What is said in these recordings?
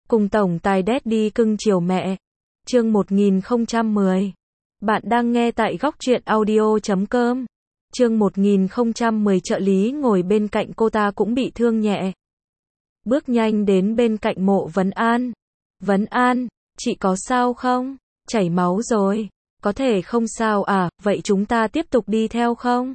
Cùng tổng tài Daddy cưng chiều mẹ. Chương 1010. Bạn đang nghe tại góc truyện audio.com. Chương 1010 trợ lý ngồi bên cạnh cô ta cũng bị thương nhẹ. Bước nhanh đến bên cạnh Mộ Vấn An. Vấn An, chị có sao không? Chảy máu rồi. Có thể không sao à, vậy chúng ta tiếp tục đi theo không?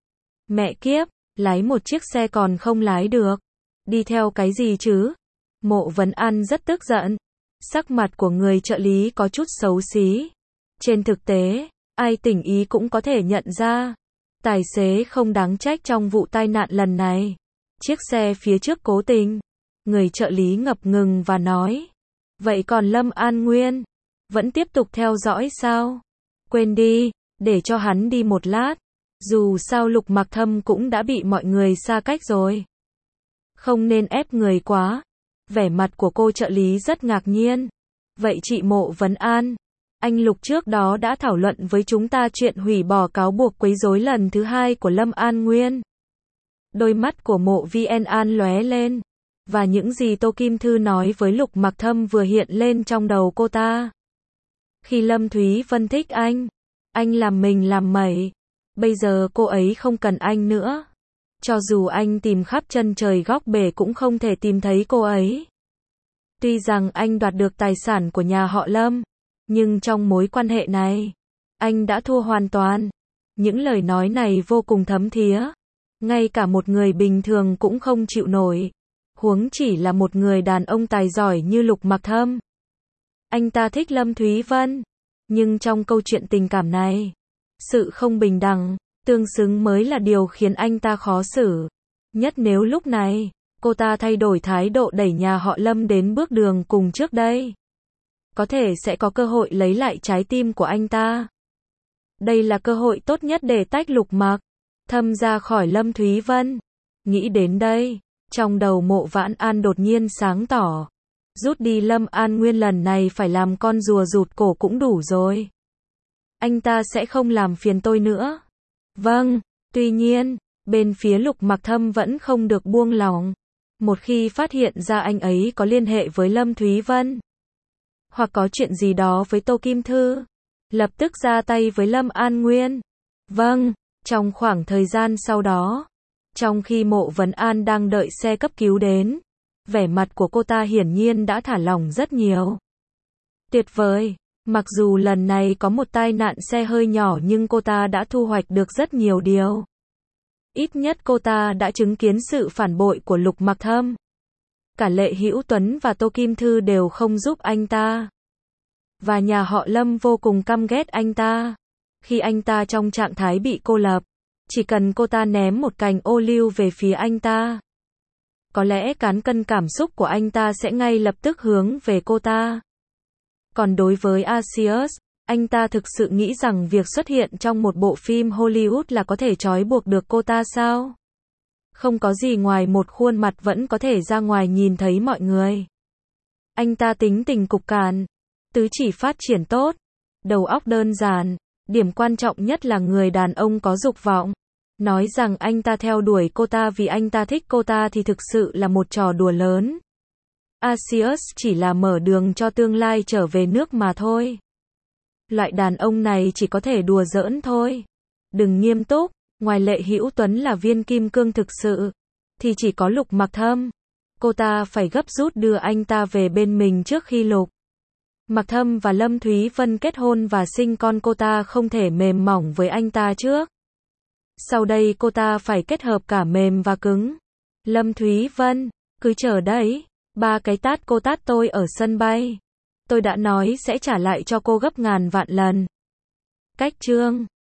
Mẹ kiếp, lái một chiếc xe còn không lái được. Đi theo cái gì chứ? Mộ Vấn An rất tức giận. Sắc mặt của người trợ lý có chút xấu xí. Trên thực tế, ai tỉnh ý cũng có thể nhận ra. Tài xế không đáng trách trong vụ tai nạn lần này. Chiếc xe phía trước cố tình. Người trợ lý ngập ngừng và nói. Vậy còn Lâm An Nguyên? Vẫn tiếp tục theo dõi sao? Quên đi, để cho hắn đi một lát. Dù sao Lục Mặc Thâm cũng đã bị mọi người xa cách rồi. Không nên ép người quá. Vẻ mặt của cô trợ lý rất ngạc nhiên. Vậy chị Mộ Vấn An, anh Lục trước đó đã thảo luận với chúng ta chuyện hủy bỏ cáo buộc quấy rối lần thứ 2 của Lâm An Nguyên. Đôi mắt của Mộ VN An lóe lên. Và những gì Tô Kim Thư nói với Lục Mặc Thâm vừa hiện lên trong đầu cô ta. Khi Lâm Thúy Vân thích anh làm mình làm mẩy. Bây giờ cô ấy không cần anh nữa. Cho dù anh tìm khắp chân trời góc bể cũng không thể tìm thấy cô ấy. Tuy rằng anh đoạt được tài sản của nhà họ Lâm, nhưng trong mối quan hệ này, anh đã thua hoàn toàn. Những lời nói này vô cùng thấm thía. Ngay cả một người bình thường cũng không chịu nổi. Huống chỉ là một người đàn ông tài giỏi như Lục Mặc Thâm. Anh ta thích Lâm Thúy Vân. Nhưng trong câu chuyện tình cảm này, sự không bình đẳng, tương xứng mới là điều khiến anh ta khó xử. Nhất nếu lúc này, cô ta thay đổi thái độ đẩy nhà họ Lâm đến bước đường cùng trước đây. Có thể sẽ có cơ hội lấy lại trái tim của anh ta. Đây là cơ hội tốt nhất để tách Lục Mặc Thâm ra khỏi Lâm Thúy Vân. Nghĩ đến đây, trong đầu Mộ Vãn An đột nhiên sáng tỏ. Rút đi Lâm An Nguyên lần này phải làm con rùa rụt cổ cũng đủ rồi. Anh ta sẽ không làm phiền tôi nữa. Vâng, tuy nhiên, bên phía Lục Mặc Thâm vẫn không được buông lỏng. Một khi phát hiện ra anh ấy có liên hệ với Lâm Thúy Vân, hoặc có chuyện gì đó với Tô Kim Thư, lập tức ra tay với Lâm An Nguyên. Vâng, trong khoảng thời gian sau đó, trong khi Mộ Vấn An đang đợi xe cấp cứu đến, vẻ mặt của cô ta hiển nhiên đã thả lỏng rất nhiều. Tuyệt vời, mặc dù lần này có một tai nạn xe hơi nhỏ nhưng cô ta đã thu hoạch được rất nhiều điều. Ít nhất cô ta đã chứng kiến sự phản bội của Lục Mặc Thâm. Cả Lệ Hữu Tuấn và Tô Kim Thư đều không giúp anh ta. Và nhà họ Lâm vô cùng căm ghét anh ta. Khi anh ta trong trạng thái bị cô lập, chỉ cần cô ta ném một cành ô liu về phía anh ta, có lẽ cán cân cảm xúc của anh ta sẽ ngay lập tức hướng về cô ta. Còn đối với Asius, anh ta thực sự nghĩ rằng việc xuất hiện trong một bộ phim Hollywood là có thể trói buộc được cô ta sao? Không có gì ngoài một khuôn mặt vẫn có thể ra ngoài nhìn thấy mọi người. Anh ta tính tình cục cằn, tứ chỉ phát triển tốt, đầu óc đơn giản, điểm quan trọng nhất là người đàn ông có dục vọng. Nói rằng anh ta theo đuổi cô ta vì anh ta thích cô ta thì thực sự là một trò đùa lớn. Asius chỉ là mở đường cho tương lai trở về nước mà thôi. Loại đàn ông này chỉ có thể đùa giỡn thôi. Đừng nghiêm túc, ngoài Lệ Hữu Tuấn là viên kim cương thực sự, thì chỉ có Lục Mặc Thâm. Cô ta phải gấp rút đưa anh ta về bên mình trước khi Lục Mặc Thâm và Lâm Thúy Vân kết hôn và sinh con. Cô ta không thể mềm mỏng với anh ta trước. Sau đây cô ta phải kết hợp cả mềm và cứng. Lâm Thúy Vân, cứ chờ đấy. 3 cái tát cô tát tôi ở sân bay. Tôi đã nói sẽ trả lại cho cô gấp ngàn vạn lần. Cách chương